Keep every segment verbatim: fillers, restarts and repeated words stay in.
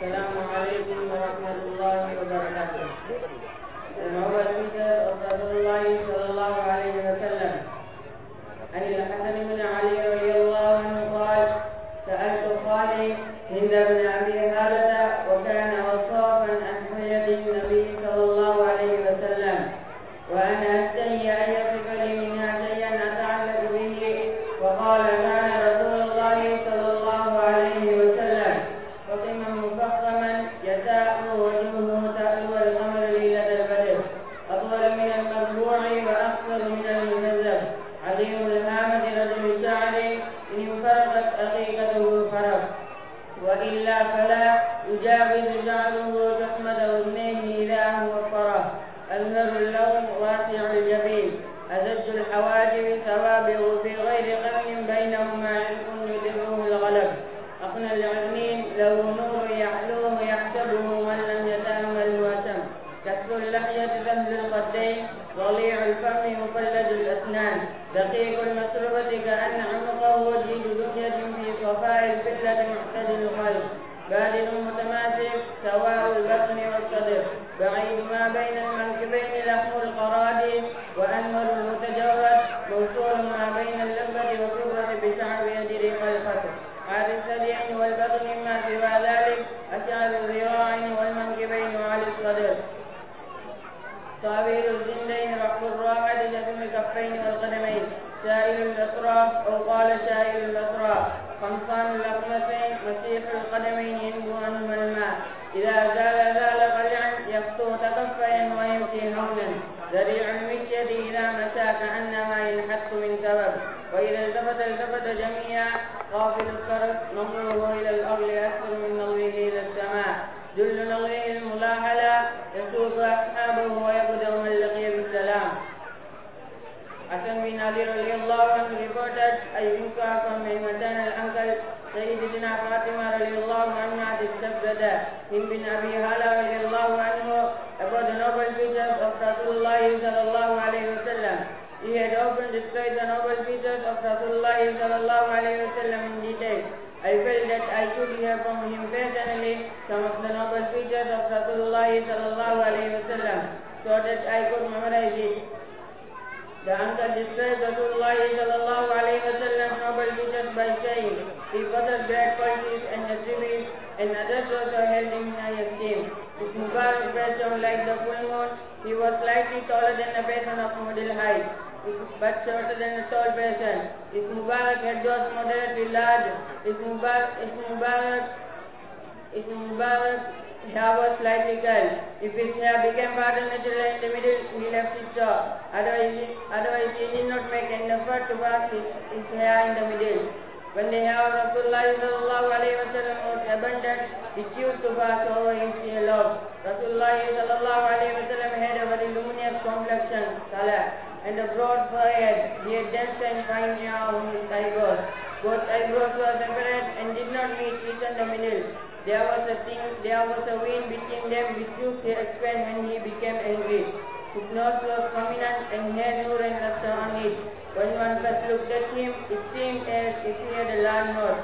Assalamualaikum warahmatullahi wabarakatuh. The noble teacher of Rasulullah sallallahu alayhi wa sallam, عن الحسن بن علي رضي الله عنه قال: سألت خالي هند بن أبي هالة وكان وصافا عن حياة النبي صلى الله عليه وسلم، وأنا أستحي أن يصف لي منها شيئا أتعلق به، وقال: كان رسول الله صلى الله عليه وسلم فقما مفخما يساء وجهه تألو القمر ليلة البدر، أطول من المربوع وأقصر من المهذب، عظيم الهامة رجل الشعر، إن انفرقت حقيقته فرق، وإلا فلا يجاوز شعره تحمد أذنيه إذا وفره، أزهر اللون واسع الجبين، أزج الحواجب ثوابه في غير قرن بينهما عرق يدره الغلب، أقنى العينين له نور يحلوه يحسبه من لم يتأمل وسم، كسر اللحية سهل الخدين، ضليع الفم مقلد الأسنان، دقيق المسربة كأن عنقه وجيد دنية في صفاء الفلة معتدل القلب، بادل متماسك سواء البطن والصدر، بعيد ما بين المنكبين لحم القرادي، وأنور المتجرد موصول ما بين اللبة والكبرة بشعر يجري الفتح، على الثديين والبطن ما سوى ذلك أشعر الذراعين والمنكبين وعلى الصدر، صابير الزندين رحب الراحة جسم الكفين والقدمين، سائل الأطراف أو قال سائل الأطراف، قمصان الأقمصين مسيح القدمين ينبو عنهما الماء، إذا زال زال قلعا يخطو تكفيا ويمشي هونا، ذريع المشية إذا مسى كأنما ينحت من سبب، وإذا التفت التفت جميعا، غافل الطرف نظره إلى الأرض أكثر من نظره إلى السماء، جل نظره الملاحلة يسوق أصحابه ويقدر من لقي بالسلام. Hassan bin Ali radhiyallahu anhu reported, I inquire from my maternal uncle Sayyidina Fatima radhiyallahu anha, his stepbrother Hind bin Abi Hala radhiyallahu anhu, about the noble features of Rasulullah sallallahu alayhi wa sallam. He had often described the noble features of Rasulullah sallallahu alayhi wa sallam in detail. I felt that I should hear from him personally some of the noble features of Rasulullah sallallahu alayhi wa sallam, so that I could memorize it. The uncle described Rasulullah sallallahu alayhi wa sallam noble features by saying, he possessed great qualities and attributes, and others also held him in high esteem. His Mubarak face shone like the full moon. He was slightly taller than a person of middle height, but shorter than a tall person. His Mubarak head was moderately large. His Mubarak, his Mubarak, his Mubarak hair was slightly curled. If his hair became part of natural in the middle, he left it so. Otherwise, he, otherwise he did not make an effort to pass his, his hair in the middle. When the hair of Rasulullah sallallahu alayhi wa sallam was abundant, he chose to pass over his locks. Rasulullah sallallahu alayhi wa sallam had a very luminous complexion, color, and a broad forehead. He had dense and fine hair on his eyebrows. Both eyebrows were separate and did not meet each in the middle. There was a thing, there was a vein between them which used to expand when he became angry. His nose was prominent and had nur and luster on it. When one first looked at him, it seemed as if he had a large nose.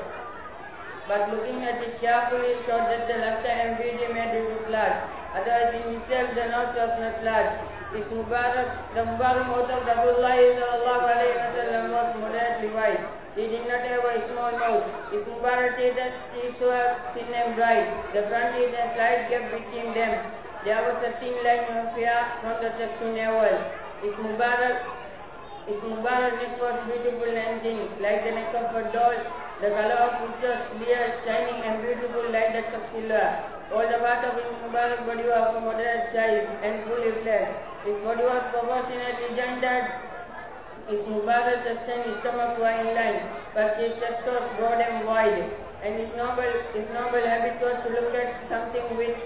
But looking at it carefully showed that the luster and beauty made it look large. Otherwise in itself the nose was not large. His Mubarak, the Mubarak mouth of Rasulullah sallallahu alayhi wa sallam was moderately wide. He did not have a small mouth. His Mubarak teeth were thin and bright. The front teeth and slight gap between them. There was a thin line of hair from the chest to navel. His Mubarak, his Mubarak neck was beautiful and thin, like the neck of a doll. The color of which was clear, shining and beautiful like that of silver. All the parts of his Mubarak body were of a moderate size and fully flat. His body was proportionately gendered. His Mubarak chest and his stomach were in line, but his chest was broad and wide, and his noble, his noble habit was to look at something with,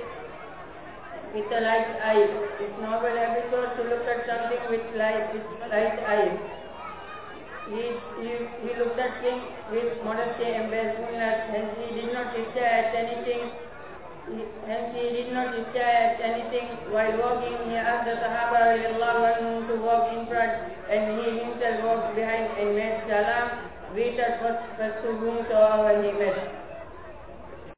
with a light eye. His noble habit was to look at something with light, with light eye. He, he, he looked at things with modesty and bashfulness, and he did not stare at anything. Hence he did not stare at anything while walking. He asked the Sahaba radiallahu anhum to walk in front, and he himself walked behind and made salam, greeted first, first to whomsoever he met.